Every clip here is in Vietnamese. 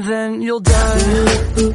and then you'll die.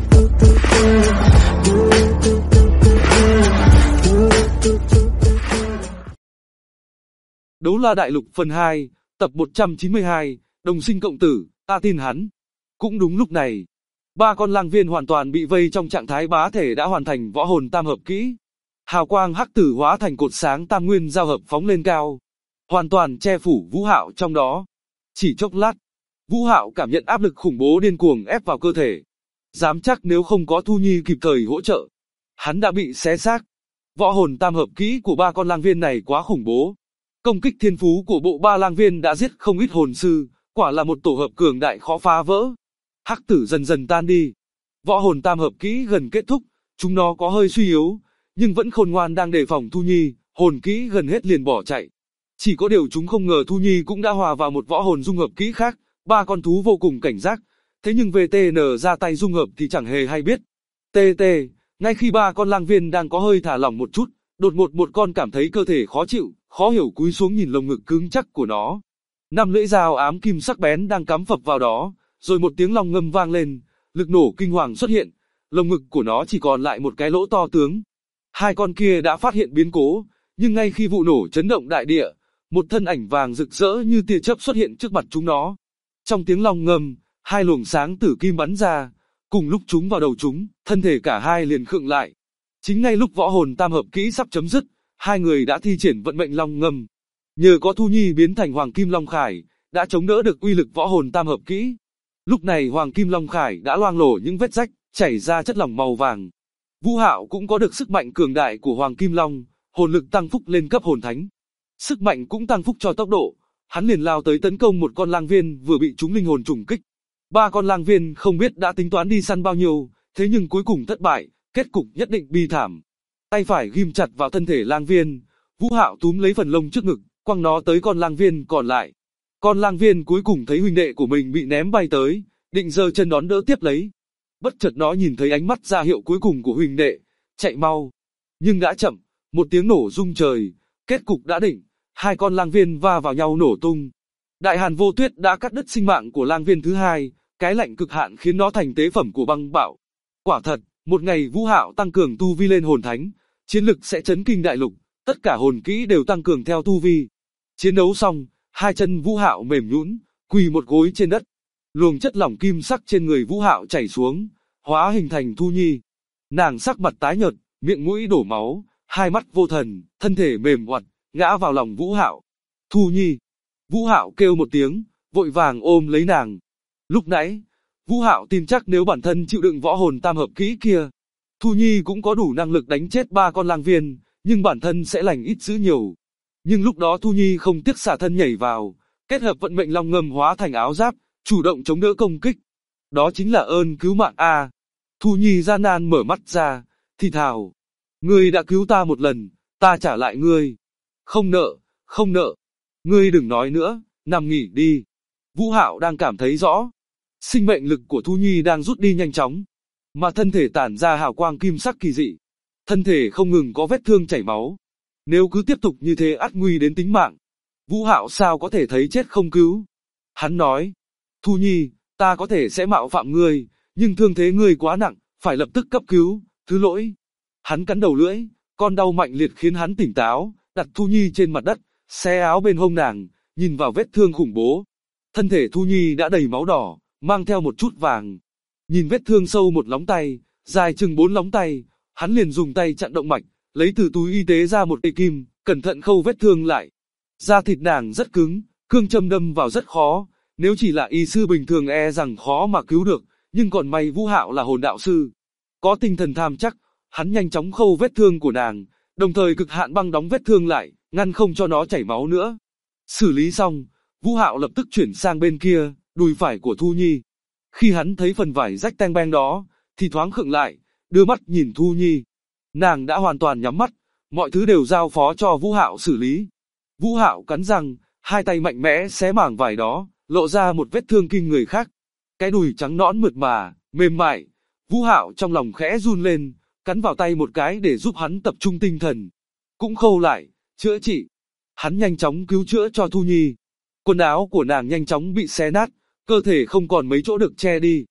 Đấu La Đại Lục phần 2, tập 192, đồng sinh cộng tử, ta tin hắn. Cũng đúng lúc này, ba con lang viên hoàn toàn bị vây trong trạng thái bá thể đã hoàn thành võ hồn tam hợp kỹ. Hào quang hắc tử hóa thành cột sáng tam nguyên giao hợp phóng lên cao, hoàn toàn che phủ Vũ Hạo trong đó. Chỉ chốc lát, Vũ Hạo cảm nhận áp lực khủng bố điên cuồng ép vào cơ thể. Dám chắc nếu không có Thu Nhi kịp thời hỗ trợ, hắn đã bị xé xác. Võ hồn tam hợp kỹ của ba con lang viên này quá khủng bố. Công kích thiên phú của bộ ba lang viên đã giết không ít hồn sư, quả là một tổ hợp cường đại khó phá vỡ. Hắc tử dần dần tan đi. Võ hồn tam hợp kỹ gần kết thúc, chúng nó có hơi suy yếu, nhưng vẫn khôn ngoan đang đề phòng Thu Nhi, hồn kỹ gần hết liền bỏ chạy. Chỉ có điều chúng không ngờ Thu Nhi cũng đã hòa vào một võ hồn dung hợp kỹ khác, ba con thú vô cùng cảnh giác, thế nhưng VTN ra tay dung hợp thì chẳng hề hay biết. TT, ngay khi ba con lang viên đang có hơi thả lỏng một chút, đột ngột một con cảm thấy cơ thể khó chịu, khó hiểu cúi xuống nhìn lồng ngực cứng chắc của nó. Năm lưỡi dao ám kim sắc bén đang cắm phập vào đó, rồi một tiếng long ngâm vang lên, lực nổ kinh hoàng xuất hiện, lồng ngực của nó chỉ còn lại một cái lỗ to tướng. Hai con kia đã phát hiện biến cố, nhưng ngay khi vụ nổ chấn động đại địa, một thân ảnh vàng rực rỡ như tia chớp xuất hiện trước mặt chúng nó. Trong tiếng long ngâm, hai luồng sáng tử kim bắn ra, cùng lúc chúng vào đầu chúng, thân thể cả hai liền khựng lại. Chính ngay lúc võ hồn tam hợp kỹ sắp chấm dứt, hai người đã thi triển vận mệnh long ngâm. Nhờ có Thu Nhi biến thành Hoàng Kim Long Khải, đã chống đỡ được uy lực võ hồn tam hợp kỹ. Lúc này Hoàng Kim Long Khải đã loang lổ những vết rách, chảy ra chất lỏng màu vàng. Vũ Hạo cũng có được sức mạnh cường đại của Hoàng Kim Long, hồn lực tăng phúc lên cấp hồn thánh. Sức mạnh cũng tăng phúc cho tốc độ, hắn liền lao tới tấn công một con lang viên vừa bị trúng linh hồn trùng kích. Ba con lang viên không biết đã tính toán đi săn bao nhiêu, thế nhưng cuối cùng thất bại, kết cục nhất định bi thảm. Tay phải ghim chặt vào thân thể lang viên, Vũ Hạo túm lấy phần lông trước ngực, quăng nó tới con lang viên còn lại. Con lang viên cuối cùng thấy huynh đệ của mình bị ném bay tới, định giơ chân đón đỡ tiếp lấy. Bất chợt nó nhìn thấy ánh mắt ra hiệu cuối cùng của huynh đệ, chạy mau. Nhưng đã chậm, một tiếng nổ rung trời, kết cục đã định, hai con lang viên va vào nhau nổ tung. Đại Hàn Vô Tuyết đã cắt đứt sinh mạng của lang viên thứ hai, cái lạnh cực hạn khiến nó thành tế phẩm của băng bạo. Quả thật, một ngày Vũ Hạo tăng cường tu vi lên hồn thánh, chiến lực sẽ chấn kinh đại lục, tất cả hồn kỹ đều tăng cường theo tu vi. Chiến đấu xong, hai chân Vũ Hạo mềm nhũn, quỳ một gối trên đất. Luồng chất lỏng kim sắc trên người Vũ Hạo chảy xuống, hóa hình thành Thu Nhi. Nàng sắc mặt tái nhợt, miệng mũi đổ máu, hai mắt vô thần, thân thể mềm oặt, ngã vào lòng Vũ Hạo. Thu Nhi. Vũ Hạo kêu một tiếng, vội vàng ôm lấy nàng. Lúc nãy, Vũ Hạo tin chắc nếu bản thân chịu đựng võ hồn tam hợp kỹ kia, Thu Nhi cũng có đủ năng lực đánh chết ba con lang viên, nhưng bản thân sẽ lành ít dữ nhiều. Nhưng lúc đó Thu Nhi không tiếc xả thân nhảy vào, kết hợp vận mệnh long ngâm hóa thành áo giáp, chủ động chống đỡ công kích. Đó chính là ơn cứu mạng a. Thu Nhi gian nan mở mắt ra, thì thào: "Ngươi đã cứu ta một lần, ta trả lại ngươi. Không nợ, không nợ. Ngươi đừng nói nữa, nằm nghỉ đi." Vũ Hạo đang cảm thấy rõ, sinh mệnh lực của Thu Nhi đang rút đi nhanh chóng, mà thân thể tản ra hào quang kim sắc kỳ dị. Thân thể không ngừng có vết thương chảy máu. Nếu cứ tiếp tục như thế ắt nguy đến tính mạng. Vũ Hạo sao có thể thấy chết không cứu. Hắn nói: "Thu Nhi, ta có thể sẽ mạo phạm ngươi, nhưng thương thế ngươi quá nặng, phải lập tức cấp cứu, thứ lỗi." Hắn cắn đầu lưỡi, con đau mạnh liệt khiến hắn tỉnh táo, đặt Thu Nhi trên mặt đất, xé áo bên hông nàng, nhìn vào vết thương khủng bố. Thân thể Thu Nhi đã đầy máu đỏ, mang theo một chút vàng. Nhìn vết thương sâu một lóng tay, dài chừng 4 lóng tay, hắn liền dùng tay chặn động mạch, lấy từ túi y tế ra một cây kim, cẩn thận khâu vết thương lại. Da thịt nàng rất cứng, cương châm đâm vào rất khó, nếu chỉ là y sư bình thường e rằng khó mà cứu được, nhưng còn may Vũ Hạo là hồn đạo sư. Có tinh thần tham chắc, hắn nhanh chóng khâu vết thương của nàng, đồng thời cực hạn băng đóng vết thương lại, ngăn không cho nó chảy máu nữa. Xử lý xong, Vũ Hạo lập tức chuyển sang bên kia, đùi phải của Thu Nhi. Khi hắn thấy phần vải rách teng beng đó, thì thoáng khựng lại, đưa mắt nhìn Thu Nhi. Nàng đã hoàn toàn nhắm mắt, mọi thứ đều giao phó cho Vũ Hạo xử lý. Vũ Hạo cắn răng, hai tay mạnh mẽ xé mảng vải đó, lộ ra một vết thương kinh người khác. Cái đùi trắng nõn mượt mà, mềm mại. Vũ Hạo trong lòng khẽ run lên, cắn vào tay một cái để giúp hắn tập trung tinh thần. Cũng khâu lại, chữa trị. Hắn nhanh chóng cứu chữa cho Thu Nhi. Quần áo của nàng nhanh chóng bị xé nát, cơ thể không còn mấy chỗ được che đi.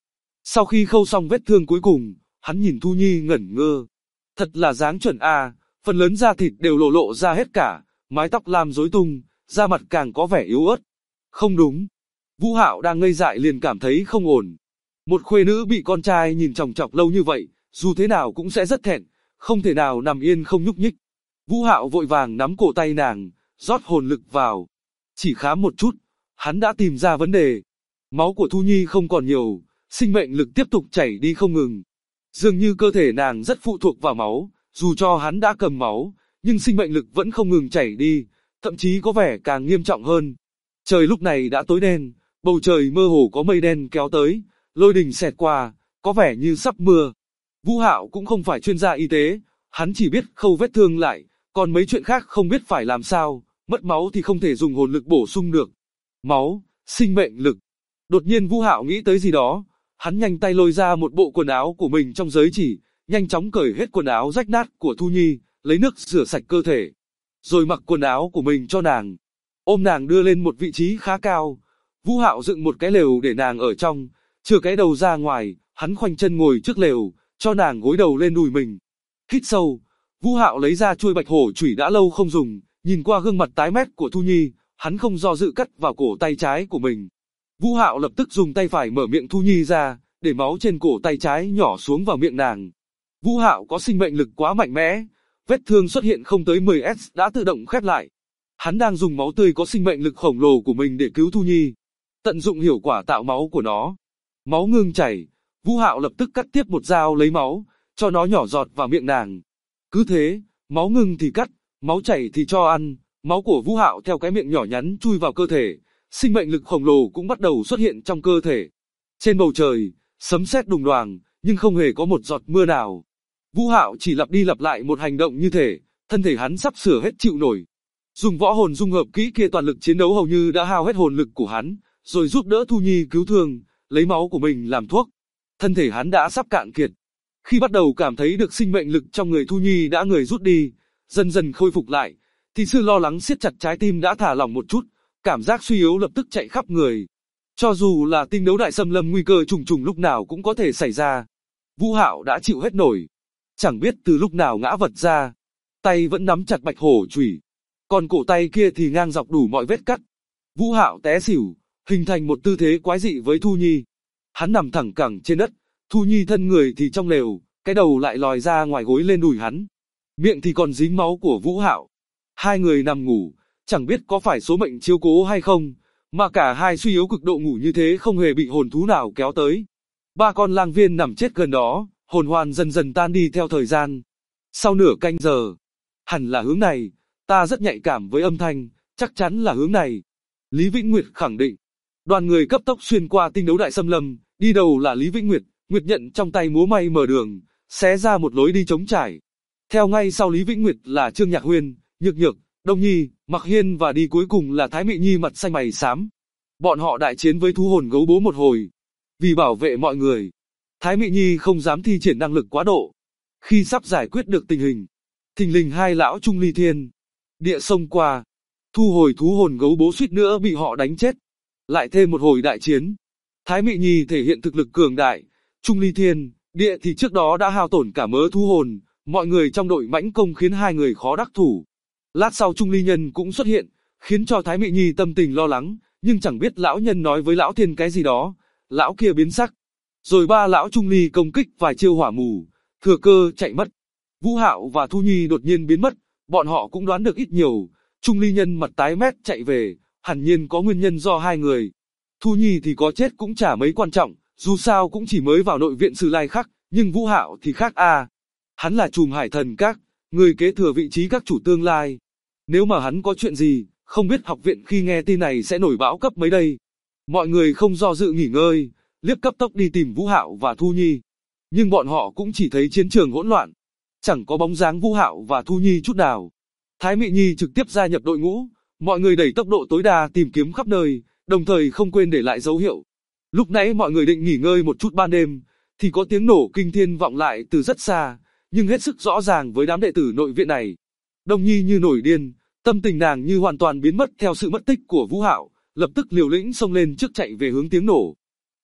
Sau khi khâu xong vết thương cuối cùng, hắn nhìn Thu Nhi ngẩn ngơ. Thật là dáng chuẩn a, phần lớn da thịt đều lộ ra hết cả, mái tóc làm rối tung, da mặt càng có vẻ yếu ớt. Không đúng. Vũ Hạo đang ngây dại liền cảm thấy không ổn. Một khuê nữ bị con trai nhìn chòng chọc lâu như vậy, dù thế nào cũng sẽ rất thẹn, không thể nào nằm yên không nhúc nhích. Vũ Hạo vội vàng nắm cổ tay nàng, rót hồn lực vào. Chỉ khám một chút, hắn đã tìm ra vấn đề. Máu của Thu Nhi không còn nhiều, sinh mệnh lực tiếp tục chảy đi không ngừng. Dường như cơ thể nàng rất phụ thuộc vào máu, dù cho hắn đã cầm máu, nhưng sinh mệnh lực vẫn không ngừng chảy đi, thậm chí có vẻ càng nghiêm trọng hơn. Trời lúc này đã tối đen, bầu trời mơ hồ có mây đen kéo tới, lôi đình xẹt qua, có vẻ như sắp mưa. Vũ Hạo cũng không phải chuyên gia y tế, hắn chỉ biết khâu vết thương lại, còn mấy chuyện khác không biết phải làm sao, mất máu thì không thể dùng hồn lực bổ sung được. Máu, sinh mệnh lực. Đột nhiên Vũ Hạo nghĩ tới gì đó, hắn nhanh tay lôi ra một bộ quần áo của mình trong giới chỉ, nhanh chóng cởi hết quần áo rách nát của Thu Nhi, lấy nước rửa sạch cơ thể, rồi mặc quần áo của mình cho nàng. Ôm nàng đưa lên một vị trí khá cao, Vũ Hạo dựng một cái lều để nàng ở trong, chừa cái đầu ra ngoài, hắn khoanh chân ngồi trước lều, cho nàng gối đầu lên đùi mình. Hít sâu, Vũ Hạo lấy ra chuôi bạch hổ chủy đã lâu không dùng, nhìn qua gương mặt tái mét của Thu Nhi, hắn không do dự cắt vào cổ tay trái của mình. Vũ Hạo lập tức dùng tay phải mở miệng Thu Nhi ra, để máu trên cổ tay trái nhỏ xuống vào miệng nàng. Vũ Hạo có sinh mệnh lực quá mạnh mẽ, vết thương xuất hiện không tới 10s đã tự động khép lại. Hắn đang dùng máu tươi có sinh mệnh lực khổng lồ của mình để cứu Thu Nhi, tận dụng hiệu quả tạo máu của nó. Máu ngừng chảy, Vũ Hạo lập tức cắt tiếp một dao lấy máu, cho nó nhỏ giọt vào miệng nàng. Cứ thế, máu ngừng thì cắt, máu chảy thì cho ăn, máu của Vũ Hạo theo cái miệng nhỏ nhắn chui vào cơ thể, sinh mệnh lực khổng lồ cũng bắt đầu xuất hiện trong cơ thể. Trên bầu trời, sấm sét đùng đoàng, nhưng không hề có một giọt mưa nào. Vũ Hạo chỉ lặp đi lặp lại một hành động như thể, thân thể hắn sắp sửa hết chịu nổi. Dùng võ hồn dung hợp kỹ kia toàn lực chiến đấu hầu như đã hao hết hồn lực của hắn, rồi giúp đỡ Thu Nhi cứu thương, lấy máu của mình làm thuốc. Thân thể hắn đã sắp cạn kiệt. Khi bắt đầu cảm thấy được sinh mệnh lực trong người Thu Nhi đã người rút đi, dần dần khôi phục lại, thì sự lo lắng siết chặt trái tim đã thả lỏng một chút, cảm giác suy yếu lập tức chạy khắp người. Cho dù là tinh đấu đại xâm lâm nguy cơ trùng trùng lúc nào cũng có thể xảy ra, Vũ Hạo đã chịu hết nổi. Chẳng biết từ lúc nào ngã vật ra, tay vẫn nắm chặt bạch hổ chủy, còn cổ tay kia thì ngang dọc đủ mọi vết cắt. Vũ Hạo té xỉu, hình thành một tư thế quái dị với Thu Nhi. Hắn nằm thẳng cẳng trên đất, Thu Nhi thân người thì trong lều, cái đầu lại lòi ra ngoài gối lên đùi hắn. Miệng thì còn dính máu của Vũ Hạo. Hai người nằm ngủ, chẳng biết có phải số mệnh chiếu cố hay không, mà cả hai suy yếu cực độ ngủ như thế không hề bị hồn thú nào kéo tới. Ba con lang viên nằm chết gần đó, hồn hoàn dần dần tan đi theo thời gian. Sau nửa canh giờ, hẳn là hướng này, ta rất nhạy cảm với âm thanh, chắc chắn là hướng này. Lý Vĩnh Nguyệt khẳng định. Đoàn người cấp tốc xuyên qua tinh đấu đại xâm lâm, đi đầu là Lý Vĩnh Nguyệt, Nguyệt nhận trong tay múa may mở đường, xé ra một lối đi trống trải. Theo ngay sau Lý Vĩnh Nguyệt là Trương Nhạc Huyên, Nhược Nhược, Đông Nhi, Mặc Hiên và đi cuối cùng là Thái Mị Nhi mặt xanh mày xám. Bọn họ đại chiến với thú hồn gấu bố một hồi. Vì bảo vệ mọi người, Thái Mị Nhi không dám thi triển năng lực quá độ. Khi sắp giải quyết được tình hình, thình lình hai lão Trung Ly Thiên, Địa xông qua, thu hồi thú hồn gấu bố suýt nữa bị họ đánh chết. Lại thêm một hồi đại chiến. Thái Mị Nhi thể hiện thực lực cường đại, Trung Ly Thiên, Địa thì trước đó đã hao tổn cả mớ thú hồn, mọi người trong đội mãnh công khiến hai người khó đắc thủ. Lát sau Trung Ly Nhân cũng xuất hiện, khiến cho Thái Mị Nhi tâm tình lo lắng, nhưng chẳng biết lão nhân nói với lão Thiên cái gì đó, lão kia biến sắc. Rồi ba lão Trung Ly công kích vài chiêu hỏa mù, thừa cơ chạy mất. Vũ Hạo và Thu Nhi đột nhiên biến mất, bọn họ cũng đoán được ít nhiều, Trung Ly Nhân mặt tái mét chạy về, hẳn nhiên có nguyên nhân do hai người. Thu Nhi thì có chết cũng chả mấy quan trọng, dù sao cũng chỉ mới vào nội viện Sử Lai Khắc, nhưng Vũ Hạo thì khác a. Hắn là trùm Hải Thần Các, người kế thừa vị trí các chủ tương lai. Nếu mà hắn có chuyện gì, không biết học viện khi nghe tin này sẽ nổi bão cấp mấy đây. Mọi người không do dự nghỉ ngơi, liếc cấp tốc đi tìm Vũ Hạo và Thu Nhi. Nhưng bọn họ cũng chỉ thấy chiến trường hỗn loạn, chẳng có bóng dáng Vũ Hạo và Thu Nhi chút nào. Thái Mị Nhi trực tiếp gia nhập đội ngũ, mọi người đẩy tốc độ tối đa tìm kiếm khắp nơi, đồng thời không quên để lại dấu hiệu. Lúc nãy mọi người định nghỉ ngơi một chút ban đêm, thì có tiếng nổ kinh thiên vọng lại từ rất xa, nhưng hết sức rõ ràng với đám đệ tử nội viện này. Đông Nhi như nổi điên, tâm tình nàng như hoàn toàn biến mất theo sự mất tích của Vũ Hạo, lập tức liều lĩnh xông lên trước chạy về hướng tiếng nổ.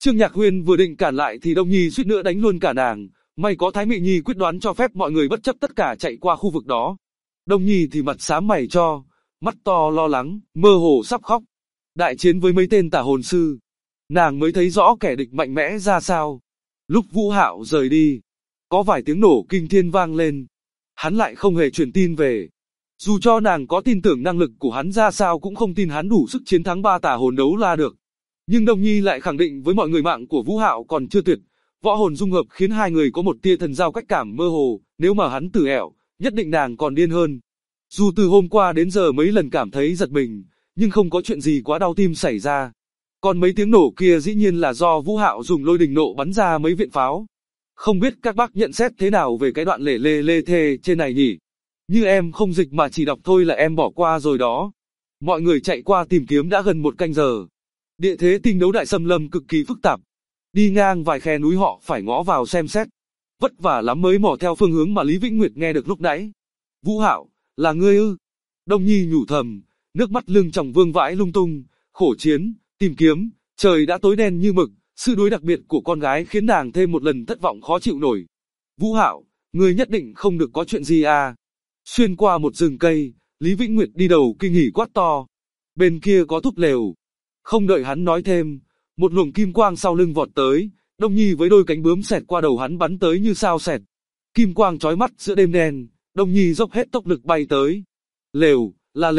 Trương Nhạc Huyên vừa định cản lại thì Đông Nhi suýt nữa đánh luôn cả nàng, may có Thái Mị Nhi quyết đoán cho phép mọi người bất chấp tất cả chạy qua khu vực đó. Đông Nhi thì mặt xám mày cho, mắt to lo lắng, mơ hồ sắp khóc. Đại chiến với mấy tên tà hồn sư, nàng mới thấy rõ kẻ địch mạnh mẽ ra sao. Lúc Vũ Hạo rời đi, có vài tiếng nổ kinh thiên vang lên. Hắn lại không hề truyền tin về. Dù cho nàng có tin tưởng năng lực của hắn ra sao cũng không tin hắn đủ sức chiến thắng 3 tà hồn đấu la được. Nhưng Đông Nhi lại khẳng định với mọi người mạng của Vũ Hạo còn chưa tuyệt. Võ hồn dung hợp khiến hai người có một tia thần giao cách cảm mơ hồ, nếu mà hắn tử ẻo, nhất định nàng còn điên hơn. Dù từ hôm qua đến giờ mấy lần cảm thấy giật mình, nhưng không có chuyện gì quá đau tim xảy ra. Còn mấy tiếng nổ kia dĩ nhiên là do Vũ Hạo dùng lôi đình nộ bắn ra mấy viện pháo. Không biết các bác nhận xét thế nào về cái đoạn lể lê lê thê trên này nhỉ? Như em không dịch mà chỉ đọc thôi là em bỏ qua rồi đó. Mọi người chạy qua tìm kiếm đã gần 1 canh giờ. Địa thế tinh đấu đại xâm lâm cực kỳ phức tạp. Đi ngang vài khe núi họ phải ngó vào xem xét. Vất vả lắm mới mò theo phương hướng mà Lý Vĩnh Nguyệt nghe được lúc nãy. Vũ Hạo, là ngươi ư? Đông Nhi nhủ thầm, nước mắt lưng tròng vương vãi lung tung, khổ chiến, tìm kiếm, trời đã tối đen như mực, sự đối đặc biệt của con gái khiến nàng thêm một lần thất vọng khó chịu nổi. Vũ Hạo, ngươi nhất định không được có chuyện gì à? Xuyên qua một rừng cây, Lý Vĩnh Nguyệt đi đầu kinh hỉ quát to. Bên kia có thúp lều. Không đợi hắn nói thêm, một luồng kim quang sau lưng vọt tới, Đông Nhi với đôi cánh bướm xẹt qua đầu hắn bắn tới như sao xẹt. Kim quang chói mắt giữa đêm đen, Đông Nhi dốc hết tốc lực bay tới. Lều,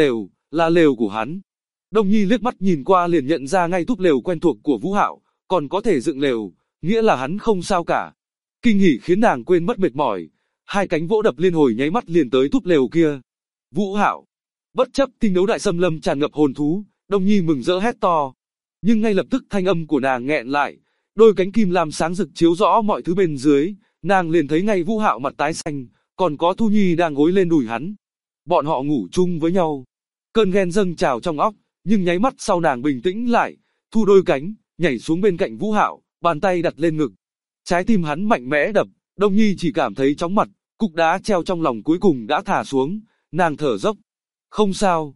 là lều của hắn. Đông Nhi liếc mắt nhìn qua liền nhận ra ngay thúp lều quen thuộc của Vũ Hạo, còn có thể dựng lều, nghĩa là hắn không sao cả. Kinh hỉ khiến nàng quên mất mệt mỏi, hai cánh vỗ đập liên hồi nháy mắt liền tới thúp lều kia. Vũ Hạo, bất chấp tinh đấu đại xâm lâm tràn ngập hồn thú, Đông Nhi mừng rỡ hét to. Nhưng ngay lập tức thanh âm của nàng nghẹn lại, đôi cánh kim lam sáng rực chiếu rõ mọi thứ bên dưới, nàng liền thấy ngay Vũ Hạo mặt tái xanh, còn có Thu Nhi đang gối lên đùi hắn. Bọn họ ngủ chung với nhau. Cơn ghen dâng trào trong óc, nhưng nháy mắt sau nàng bình tĩnh lại, thu đôi cánh, nhảy xuống bên cạnh Vũ Hạo, bàn tay đặt lên ngực. Trái tim hắn mạnh mẽ đập, Đông Nhi chỉ cảm thấy chóng mặt, cục đá treo trong lòng cuối cùng đã thả xuống, nàng thở dốc. Không sao,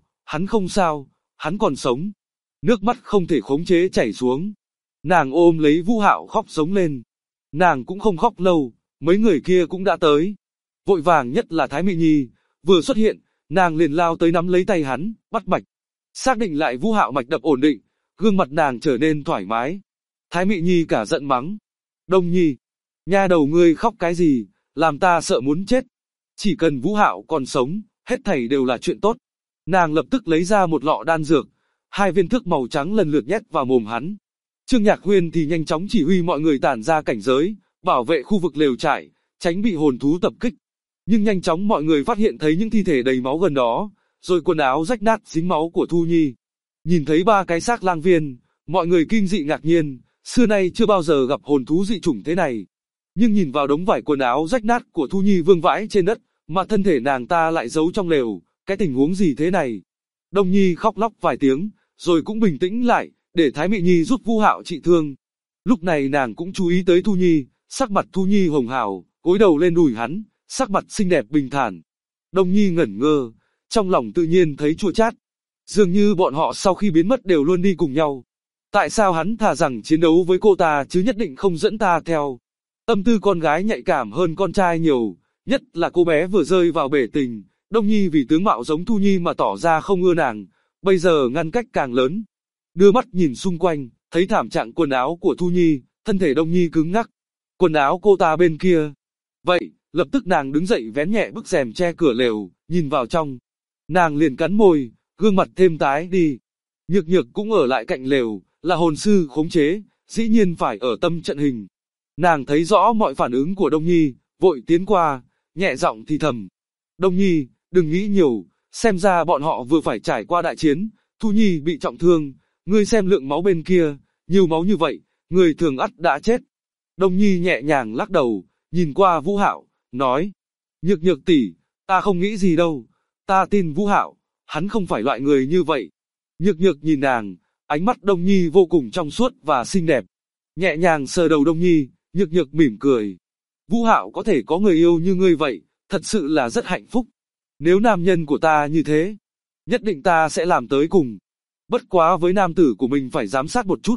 hắn còn sống. Nước mắt không thể khống chế chảy xuống. Nàng ôm lấy Vũ Hạo khóc giống lên. Nàng cũng không khóc lâu, mấy người kia cũng đã tới. Vội vàng nhất là Thái Mị Nhi, vừa xuất hiện, nàng liền lao tới nắm lấy tay hắn, bắt mạch. Xác định lại Vũ Hạo mạch đập ổn định, gương mặt nàng trở nên thoải mái. Thái Mị Nhi cả giận mắng. Đông Nhi, nha đầu ngươi khóc cái gì, làm ta sợ muốn chết. Chỉ cần Vũ Hạo còn sống, hết thảy đều là chuyện tốt. Nàng lập tức lấy ra một lọ đan dược, 2 viên thuốc màu trắng lần lượt nhét vào mồm hắn. Trương Nhạc Huyên thì nhanh chóng chỉ huy mọi người tản ra cảnh giới, bảo vệ khu vực lều trại, tránh bị hồn thú tập kích. Nhưng nhanh chóng mọi người phát hiện thấy những thi thể đầy máu gần đó, rồi quần áo rách nát dính máu của Thu Nhi. Nhìn thấy 3 cái xác lang viên, mọi người kinh dị ngạc nhiên, xưa nay chưa bao giờ gặp hồn thú dị chủng thế này. Nhưng nhìn vào đống vải quần áo rách nát của Thu Nhi vương vãi trên đất, mà thân thể nàng ta lại giấu trong lều, cái tình huống gì thế này? Đông Nhi khóc lóc vài tiếng, rồi cũng bình tĩnh lại, để Thái Mị Nhi giúp Vũ Hạo trị thương. Lúc này nàng cũng chú ý tới Thu Nhi, sắc mặt Thu Nhi hồng hào, gối đầu lên đùi hắn, sắc mặt xinh đẹp bình thản. Đông Nhi ngẩn ngơ, trong lòng tự nhiên thấy chua chát. Dường như bọn họ sau khi biến mất đều luôn đi cùng nhau. Tại sao hắn thà rằng chiến đấu với cô ta chứ nhất định không dẫn ta theo? Tâm tư con gái nhạy cảm hơn con trai nhiều, nhất là cô bé vừa rơi vào bể tình. Đông Nhi vì tướng mạo giống Thu Nhi mà tỏ ra không ưa nàng, bây giờ ngăn cách càng lớn. Đưa mắt nhìn xung quanh, thấy thảm trạng quần áo của Thu Nhi, thân thể Đông Nhi cứng ngắc. Quần áo cô ta bên kia. Vậy, lập tức nàng đứng dậy vén nhẹ bức rèm che cửa lều, nhìn vào trong. Nàng liền cắn môi, gương mặt thêm tái đi. Nhược Nhược cũng ở lại cạnh lều, là hồn sư khống chế, dĩ nhiên phải ở tâm trận hình. Nàng thấy rõ mọi phản ứng của Đông Nhi, vội tiến qua, nhẹ giọng thì thầm. Đông Nhi, đừng nghĩ nhiều, xem ra bọn họ vừa phải trải qua đại chiến, Thu Nhi bị trọng thương, ngươi xem lượng máu bên kia, nhiều máu như vậy, người thường ắt đã chết. Đông Nhi nhẹ nhàng lắc đầu, nhìn qua Vũ Hạo, nói. Nhược Nhược tỷ, ta không nghĩ gì đâu, ta tin Vũ Hạo, hắn không phải loại người như vậy. Nhược Nhược nhìn nàng, ánh mắt Đông Nhi vô cùng trong suốt và xinh đẹp. Nhẹ nhàng sờ đầu Đông Nhi, Nhược Nhược mỉm cười. Vũ Hạo có thể có người yêu như ngươi vậy, thật sự là rất hạnh phúc. Nếu nam nhân của ta như thế, nhất định ta sẽ làm tới cùng. Bất quá với nam tử của mình phải giám sát một chút.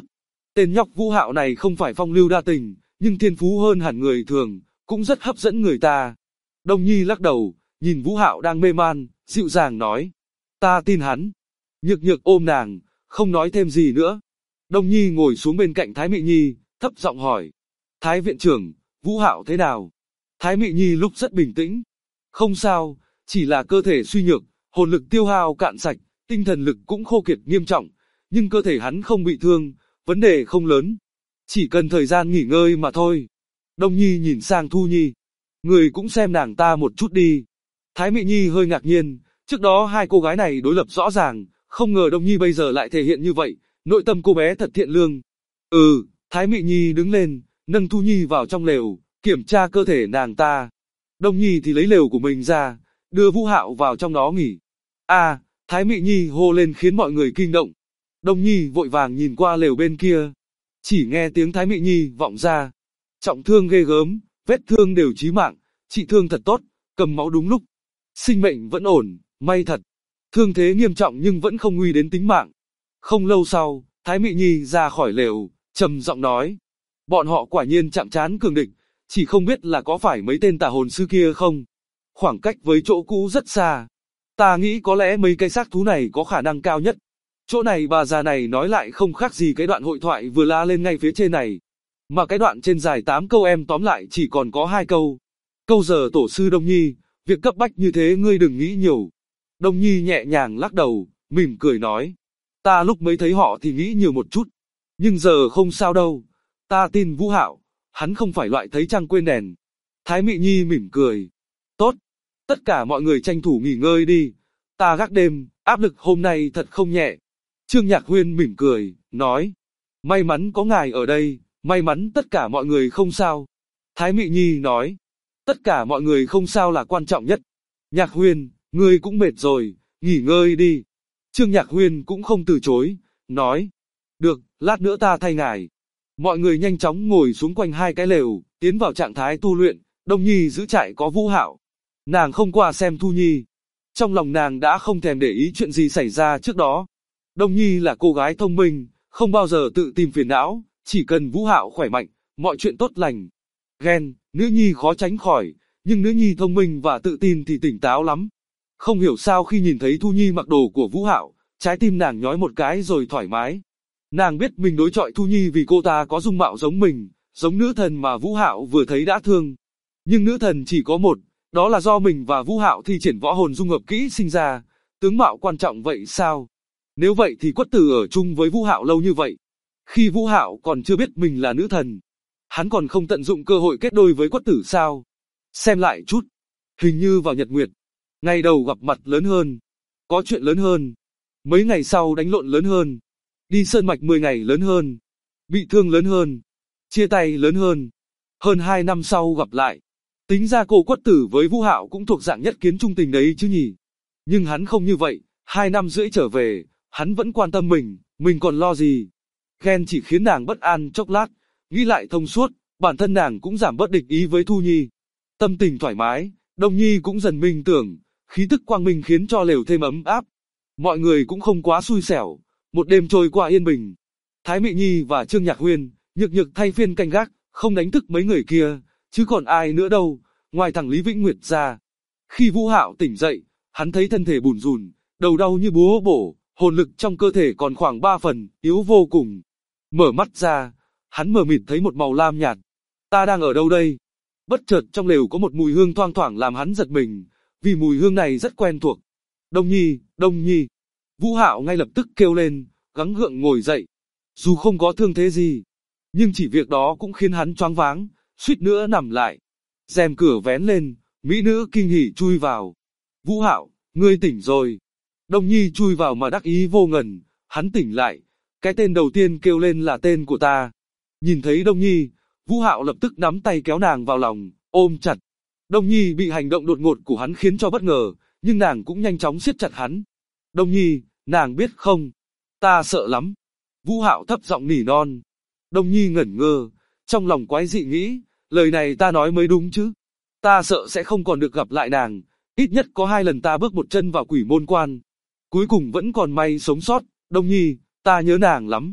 Tên nhóc Vũ Hạo này không phải phong lưu đa tình, nhưng thiên phú hơn hẳn người thường, cũng rất hấp dẫn người ta. Đông Nhi lắc đầu, nhìn Vũ Hạo đang mê man, dịu dàng nói. Ta tin hắn. Nhược Nhược ôm nàng, không nói thêm gì nữa. Đông Nhi ngồi xuống bên cạnh Thái Mị Nhi, thấp giọng hỏi. Thái viện trưởng, Vũ Hạo thế nào? Thái Mị Nhi lúc rất bình tĩnh. Không sao, chỉ là cơ thể suy nhược, hồn lực tiêu hao cạn sạch, tinh thần lực cũng khô kiệt nghiêm trọng, nhưng cơ thể hắn không bị thương, vấn đề không lớn. Chỉ cần thời gian nghỉ ngơi mà thôi. Đông Nhi nhìn sang Thu Nhi. Người cũng xem nàng ta một chút đi. Thái Mị Nhi hơi ngạc nhiên, trước đó hai cô gái này đối lập rõ ràng, không ngờ Đông Nhi bây giờ lại thể hiện như vậy, nội tâm cô bé thật thiện lương. Thái Mị Nhi đứng lên, nâng Thu Nhi vào trong lều, kiểm tra cơ thể nàng ta. Đông Nhi thì lấy lều của mình ra, đưa Vũ Hạo vào trong đó nghỉ. Thái Mị Nhi hô lên khiến mọi người kinh động. Đông Nhi vội vàng nhìn qua lều bên kia. Chỉ nghe tiếng Thái Mị Nhi vọng ra. Trọng thương ghê gớm, vết thương đều chí mạng, trị thương thật tốt, cầm máu đúng lúc. Sinh mệnh vẫn ổn, may thật. Thương thế nghiêm trọng nhưng vẫn không nguy đến tính mạng. Không lâu sau, Thái Mị Nhi ra khỏi lều, trầm giọng nói. Bọn họ quả nhiên chạm trán cường địch, chỉ không biết là có phải mấy tên tà hồn sư kia không. Khoảng cách với chỗ cũ rất xa. Ta nghĩ có lẽ mấy cái xác thú này có khả năng cao nhất. Chỗ này bà già này nói lại không khác gì cái đoạn hội thoại vừa la lên ngay phía trên này. Mà cái đoạn trên dài 8 câu em tóm lại chỉ còn có 2 câu. Câu giờ tổ sư Đông Nhi, việc cấp bách như thế ngươi đừng nghĩ nhiều. Đông Nhi nhẹ nhàng lắc đầu, mỉm cười nói. Ta lúc mới thấy họ thì nghĩ nhiều một chút. Nhưng giờ không sao đâu. Ta tin Vũ Hạo, hắn không phải loại thấy trăng quên đèn. Thái Mị Nhi mỉm cười. Tốt, tất cả mọi người tranh thủ nghỉ ngơi đi. Ta gác đêm, áp lực hôm nay thật không nhẹ. Trương Nhạc Huyên mỉm cười, nói. May mắn có ngài ở đây, may mắn tất cả mọi người không sao. Thái Mị Nhi nói. Tất cả mọi người không sao là quan trọng nhất. Nhạc Huyên, ngươi cũng mệt rồi, nghỉ ngơi đi. Trương Nhạc Huyên cũng không từ chối, nói. Được, lát nữa ta thay ngài. Mọi người nhanh chóng ngồi xuống quanh hai cái lều, tiến vào trạng thái tu luyện. Đông Nhi giữ trại có Vũ Hạo. Nàng không qua xem Thu Nhi. Trong lòng nàng đã không thèm để ý chuyện gì xảy ra trước đó. Đông Nhi là cô gái thông minh, không bao giờ tự tìm phiền não, chỉ cần Vũ Hạo khỏe mạnh, mọi chuyện tốt lành. Ghen, nữ nhi khó tránh khỏi, nhưng nữ nhi thông minh và tự tin thì tỉnh táo lắm. Không hiểu sao khi nhìn thấy Thu Nhi mặc đồ của Vũ Hạo, trái tim nàng nhói một cái rồi thoải mái. Nàng biết mình đối chọi Thu Nhi vì cô ta có dung mạo giống mình, giống nữ thần mà Vũ Hạo vừa thấy đã thương. Nhưng nữ thần chỉ có một, đó là do mình và Vũ Hạo thi triển võ hồn dung hợp kỹ sinh ra, tướng mạo quan trọng vậy sao? Nếu vậy thì Quất Tử ở chung với Vũ Hạo lâu như vậy. Khi Vũ Hạo còn chưa biết mình là nữ thần, hắn còn không tận dụng cơ hội kết đôi với Quất Tử sao? Xem lại chút, hình như vào Nhật Nguyệt, ngày đầu gặp mặt lớn hơn, có chuyện lớn hơn, mấy ngày sau đánh lộn lớn hơn, đi sơn mạch 10 ngày lớn hơn, bị thương lớn hơn, chia tay lớn hơn 2 năm sau gặp lại. Tính ra cô Quất Tử với Vũ Hạo cũng thuộc dạng nhất kiến trung tình đấy chứ nhỉ. Nhưng hắn không như vậy, 2 năm rưỡi trở về, hắn vẫn quan tâm mình còn lo gì. Ghen chỉ khiến nàng bất an chốc lát, nghĩ lại thông suốt, bản thân nàng cũng giảm bớt địch ý với Thu Nhi. Tâm tình thoải mái, Đông Nhi cũng dần minh tưởng, khí tức quang minh khiến cho lều thêm ấm áp. Mọi người cũng không quá xui xẻo, một đêm trôi qua yên bình. Thái Mị Nhi và Trương Nhạc Huyên, Nhược Nhược thay phiên canh gác, không đánh thức mấy người kia, chứ còn ai nữa đâu, ngoài thằng Lý Vĩnh Nguyệt ra. Khi Vũ Hạo tỉnh dậy, hắn thấy thân thể bủn rủn, đầu đau như búa bổ, hồn lực trong cơ thể còn khoảng 3 phần, yếu vô cùng. Mở mắt ra, hắn mờ mịt thấy một màu lam nhạt. Ta đang ở đâu đây? Bất chợt trong lều có một mùi hương thoang thoảng làm hắn giật mình, vì mùi hương này rất quen thuộc. Đông Nhi, Đông Nhi. Vũ Hạo ngay lập tức kêu lên, gắng gượng ngồi dậy. Dù không có thương thế gì, nhưng chỉ việc đó cũng khiến hắn choáng váng, suýt nữa nằm lại. Rèm cửa vén lên, mỹ nữ kinh hỉ chui vào. Vũ Hạo, ngươi tỉnh rồi. Đông Nhi chui vào mà đắc ý vô ngần, hắn tỉnh lại. Cái tên đầu tiên kêu lên là tên của ta. Nhìn thấy Đông Nhi, Vũ Hạo lập tức nắm tay kéo nàng vào lòng, ôm chặt. Đông Nhi bị hành động đột ngột của hắn khiến cho bất ngờ, nhưng nàng cũng nhanh chóng siết chặt hắn. Đông Nhi, nàng biết không? Ta sợ lắm. Vũ Hạo thấp giọng nỉ non. Đông Nhi ngẩn ngơ, trong lòng quái dị nghĩ, lời này ta nói mới đúng chứ. Ta sợ sẽ không còn được gặp lại nàng, ít nhất có 2 lần ta bước một chân vào Quỷ Môn Quan. Cuối cùng vẫn còn may sống sót, Đông Nhi, ta nhớ nàng lắm.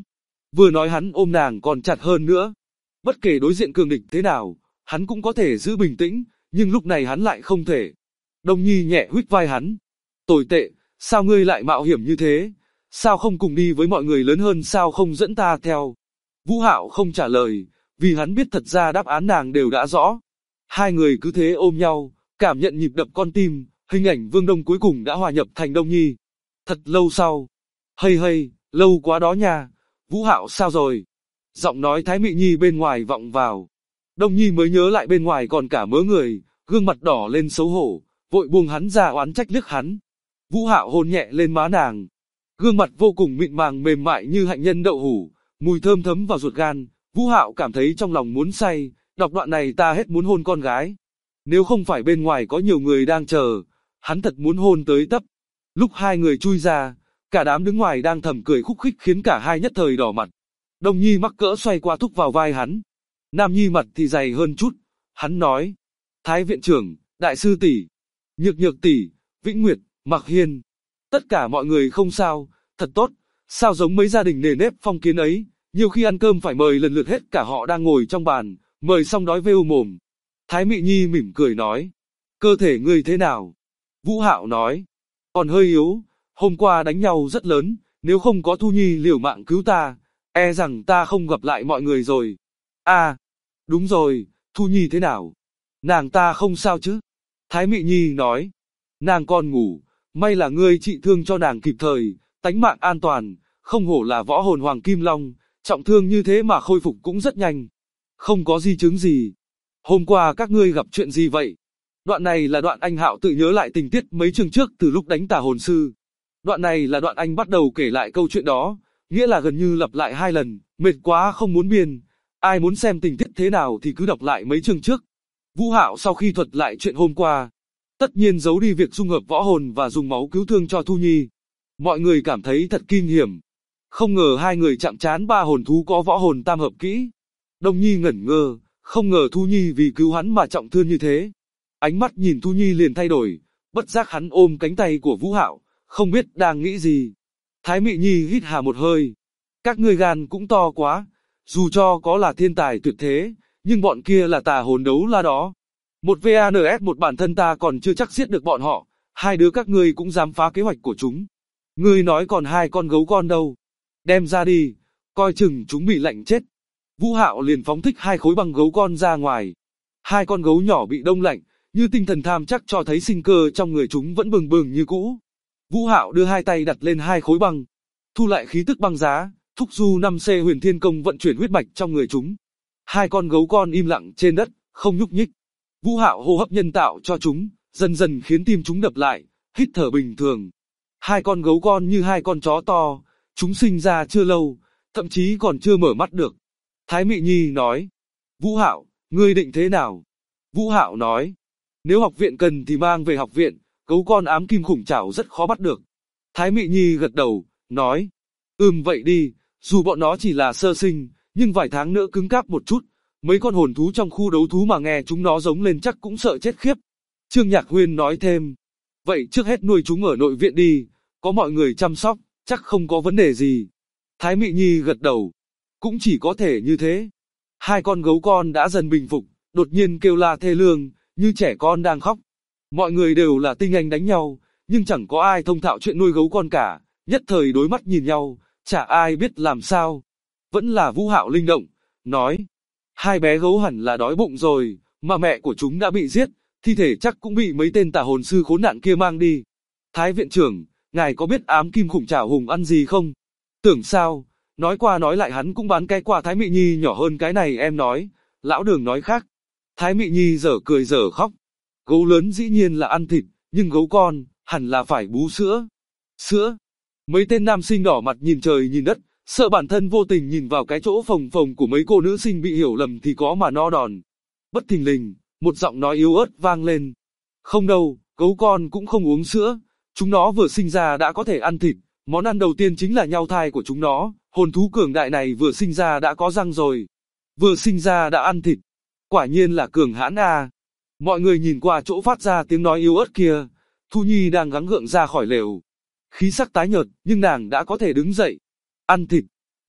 Vừa nói hắn ôm nàng còn chặt hơn nữa. Bất kể đối diện cường địch thế nào, hắn cũng có thể giữ bình tĩnh, nhưng lúc này hắn lại không thể. Đông Nhi nhẹ huých vai hắn. Tồi tệ, sao ngươi lại mạo hiểm như thế? Sao không cùng đi với mọi người lớn hơn, sao không dẫn ta theo? Vũ Hạo không trả lời, vì hắn biết thật ra đáp án nàng đều đã rõ. Hai người cứ thế ôm nhau, cảm nhận nhịp đập con tim, hình ảnh Vương Đông cuối cùng đã hòa nhập thành Đông Nhi. Thật lâu sau. Hây, lâu quá đó nha. Vũ Hạo sao rồi? Giọng nói Thái Mị Nhi bên ngoài vọng vào. Đông Nhi mới nhớ lại bên ngoài còn cả mớ người, gương mặt đỏ lên xấu hổ, vội buông hắn ra oán trách liếc hắn. Vũ Hạo hôn nhẹ lên má nàng. Gương mặt vô cùng mịn màng mềm mại như hạnh nhân đậu hủ, mùi thơm thấm vào ruột gan. Vũ Hạo cảm thấy trong lòng muốn say, đọc đoạn này ta hết muốn hôn con gái. Nếu không phải bên ngoài có nhiều người đang chờ, hắn thật muốn hôn tới tấp. Lúc hai người chui ra, cả đám đứng ngoài đang thầm cười khúc khích khiến cả hai nhất thời đỏ mặt. Đông Nhi mắc cỡ xoay qua thúc vào vai hắn. Nam Nhi mặt thì dày hơn chút. Hắn nói, Thái viện trưởng, đại sư tỷ, nhược tỷ, Vĩnh Nguyệt, Mạc Hiên. Tất cả mọi người không sao, thật tốt, sao giống mấy gia đình nề nếp phong kiến ấy, nhiều khi ăn cơm phải mời lần lượt hết cả họ đang ngồi trong bàn, mời xong đói vêu mồm. Thái Mị Nhi mỉm cười nói, cơ thể ngươi thế nào? Vũ Hạo nói, còn hơi yếu, hôm qua đánh nhau rất lớn, nếu không có Thu Nhi liều mạng cứu ta, e rằng ta không gặp lại mọi người rồi. À, đúng rồi, Thu Nhi thế nào? Nàng ta không sao chứ? Thái Mị Nhi nói, nàng còn ngủ, may là ngươi trị thương cho nàng kịp thời, tánh mạng an toàn, không hổ là võ hồn Hoàng Kim Long, trọng thương như thế mà khôi phục cũng rất nhanh. Không có di chứng gì. Hôm qua các ngươi gặp chuyện gì vậy? Đoạn này là đoạn anh Hạo tự nhớ lại tình tiết mấy chương trước từ lúc đánh tà hồn sư. Đoạn này là đoạn anh bắt đầu kể lại câu chuyện đó, nghĩa là gần như lặp lại 2 lần, mệt quá không muốn biên. Ai muốn xem tình tiết thế nào thì cứ đọc lại mấy chương trước. Vũ Hạo sau khi thuật lại chuyện hôm qua, tất nhiên giấu đi việc dung hợp võ hồn và dùng máu cứu thương cho Thu Nhi. Mọi người cảm thấy thật kinh hiểm. Không ngờ hai người chạm trán 3 hồn thú có võ hồn tam hợp kỹ. Đông Nhi ngẩn ngơ, không ngờ Thu Nhi vì cứu hắn mà trọng thương như thế. Ánh mắt nhìn Thu Nhi liền thay đổi, bất giác hắn ôm cánh tay của Vũ Hạo, không biết đang nghĩ gì. Thái Mị Nhi hít hà một hơi. Các ngươi gan cũng to quá, dù cho có là thiên tài tuyệt thế, nhưng bọn kia là tà hồn đấu la đó. Một VANS một bản thân ta còn chưa chắc giết được bọn họ, hai đứa các ngươi cũng dám phá kế hoạch của chúng. Ngươi nói còn 2 con gấu con đâu? Đem ra đi, coi chừng chúng bị lạnh chết. Vũ Hạo liền phóng thích 2 khối băng gấu con ra ngoài. 2 con gấu nhỏ bị đông lạnh, như tinh thần tham chắc cho thấy sinh cơ trong người chúng vẫn bừng bừng như cũ. Vũ Hạo đưa 2 tay đặt lên 2 khối băng, thu lại khí tức băng giá, thúc du 5C Huyền Thiên Công vận chuyển huyết mạch trong người chúng. 2 con gấu con im lặng trên đất, không nhúc nhích. Vũ Hạo hô hấp nhân tạo cho chúng, dần dần khiến tim chúng đập lại, hít thở bình thường. 2 con gấu con như 2 con chó to, chúng sinh ra chưa lâu, thậm chí còn chưa mở mắt được. Thái Mị Nhi nói, Vũ Hạo, ngươi định thế nào? Vũ Hạo nói, nếu học viện cần thì mang về học viện, gấu con ám kim khủng trảo rất khó bắt được. Thái Mị Nhi gật đầu, nói, vậy đi, dù bọn nó chỉ là sơ sinh, nhưng vài tháng nữa cứng cáp một chút, mấy con hồn thú trong khu đấu thú mà nghe chúng nó giống lên chắc cũng sợ chết khiếp. Trương Nhạc Huyên nói thêm, vậy trước hết nuôi chúng ở nội viện đi, có mọi người chăm sóc, chắc không có vấn đề gì. Thái Mị Nhi gật đầu, cũng chỉ có thể như thế. 2 con gấu con đã dần bình phục, đột nhiên kêu la thê lương, như trẻ con đang khóc. Mọi người đều là tinh anh đánh nhau, nhưng chẳng có ai thông thạo chuyện nuôi gấu con cả, nhất thời đối mắt nhìn nhau, chả ai biết làm sao. Vẫn là Vũ Hạo linh động, nói, 2 bé gấu hẳn là đói bụng rồi, mà mẹ của chúng đã bị giết, thi thể chắc cũng bị mấy tên tà hồn sư khốn nạn kia mang đi. Thái viện trưởng, ngài có biết ám kim khủng trảo hùng ăn gì không? Tưởng sao, nói qua nói lại hắn cũng bán cái quà Thái Mị Nhi nhỏ hơn cái này em nói, lão Đường nói khác. Thái Mị Nhi dở cười dở khóc. Gấu lớn dĩ nhiên là ăn thịt, nhưng gấu con, hẳn là phải bú sữa. Sữa? Mấy tên nam sinh đỏ mặt nhìn trời nhìn đất, sợ bản thân vô tình nhìn vào cái chỗ phồng phồng của mấy cô nữ sinh bị hiểu lầm thì có mà no đòn. Bất thình lình, một giọng nói yếu ớt vang lên. Không đâu, gấu con cũng không uống sữa, chúng nó vừa sinh ra đã có thể ăn thịt, món ăn đầu tiên chính là nhau thai của chúng nó, hồn thú cường đại này vừa sinh ra đã có răng rồi. Vừa sinh ra đã ăn thịt, quả nhiên là cường hãn à. Mọi người nhìn qua chỗ phát ra tiếng nói yếu ớt kia, Thu Nhi đang gắng gượng ra khỏi lều. Khí sắc tái nhợt, nhưng nàng đã có thể đứng dậy. Ăn thịt.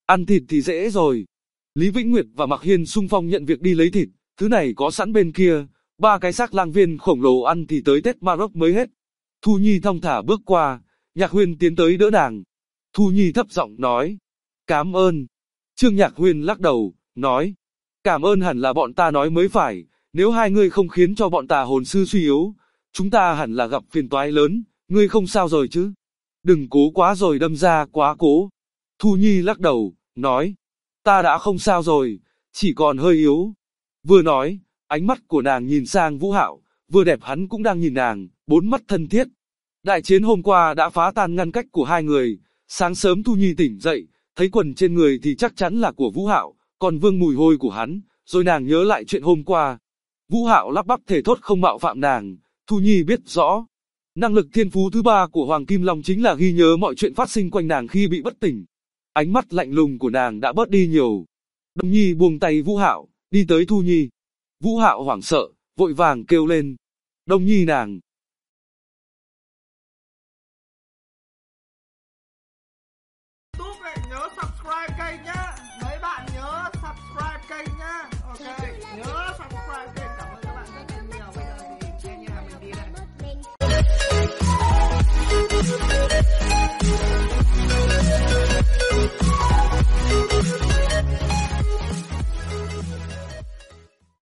Ăn thịt thì dễ rồi. Lý Vĩnh Nguyệt và Mạc Hiên xung phong nhận việc đi lấy thịt, thứ này có sẵn bên kia, 3 cái xác lang viên khổng lồ ăn thì tới Tết Maroc mới hết. Thu Nhi thong thả bước qua, Nhạc Huyên tiến tới đỡ nàng. Thu Nhi thấp giọng nói, cảm ơn. Trương Nhạc Huyên lắc đầu, nói, cảm ơn hẳn là bọn ta nói mới phải, nếu hai ngươi không khiến cho bọn ta hồn sư suy yếu, chúng ta hẳn là gặp phiền toái lớn, ngươi không sao rồi chứ? Đừng cố quá rồi đâm ra quá cố. Thu Nhi lắc đầu, nói, ta đã không sao rồi, chỉ còn hơi yếu. Vừa nói, ánh mắt của nàng nhìn sang Vũ Hạo, vừa đẹp hắn cũng đang nhìn nàng, 4 mắt thân thiết. Đại chiến hôm qua đã phá tan ngăn cách của hai người, sáng sớm Thu Nhi tỉnh dậy, thấy quần trên người thì chắc chắn là của Vũ Hạo, còn vương mùi hôi của hắn, rồi nàng nhớ lại chuyện hôm qua. Vũ Hạo lắp bắp thề thốt không mạo phạm nàng, Thu Nhi biết rõ. Năng lực thiên phú thứ 3 của Hoàng Kim Long chính là ghi nhớ mọi chuyện phát sinh quanh nàng khi bị bất tỉnh. Ánh mắt lạnh lùng của nàng đã bớt đi nhiều. Đồng Nhi buông tay Vũ Hạo, đi tới Thu Nhi. Vũ Hạo hoảng sợ, vội vàng kêu lên. Đồng Nhi nàng. Nhớ subscribe kênh nhá. Mấy bạn nhớ subscribe kênh nhá. Ok, nhớ.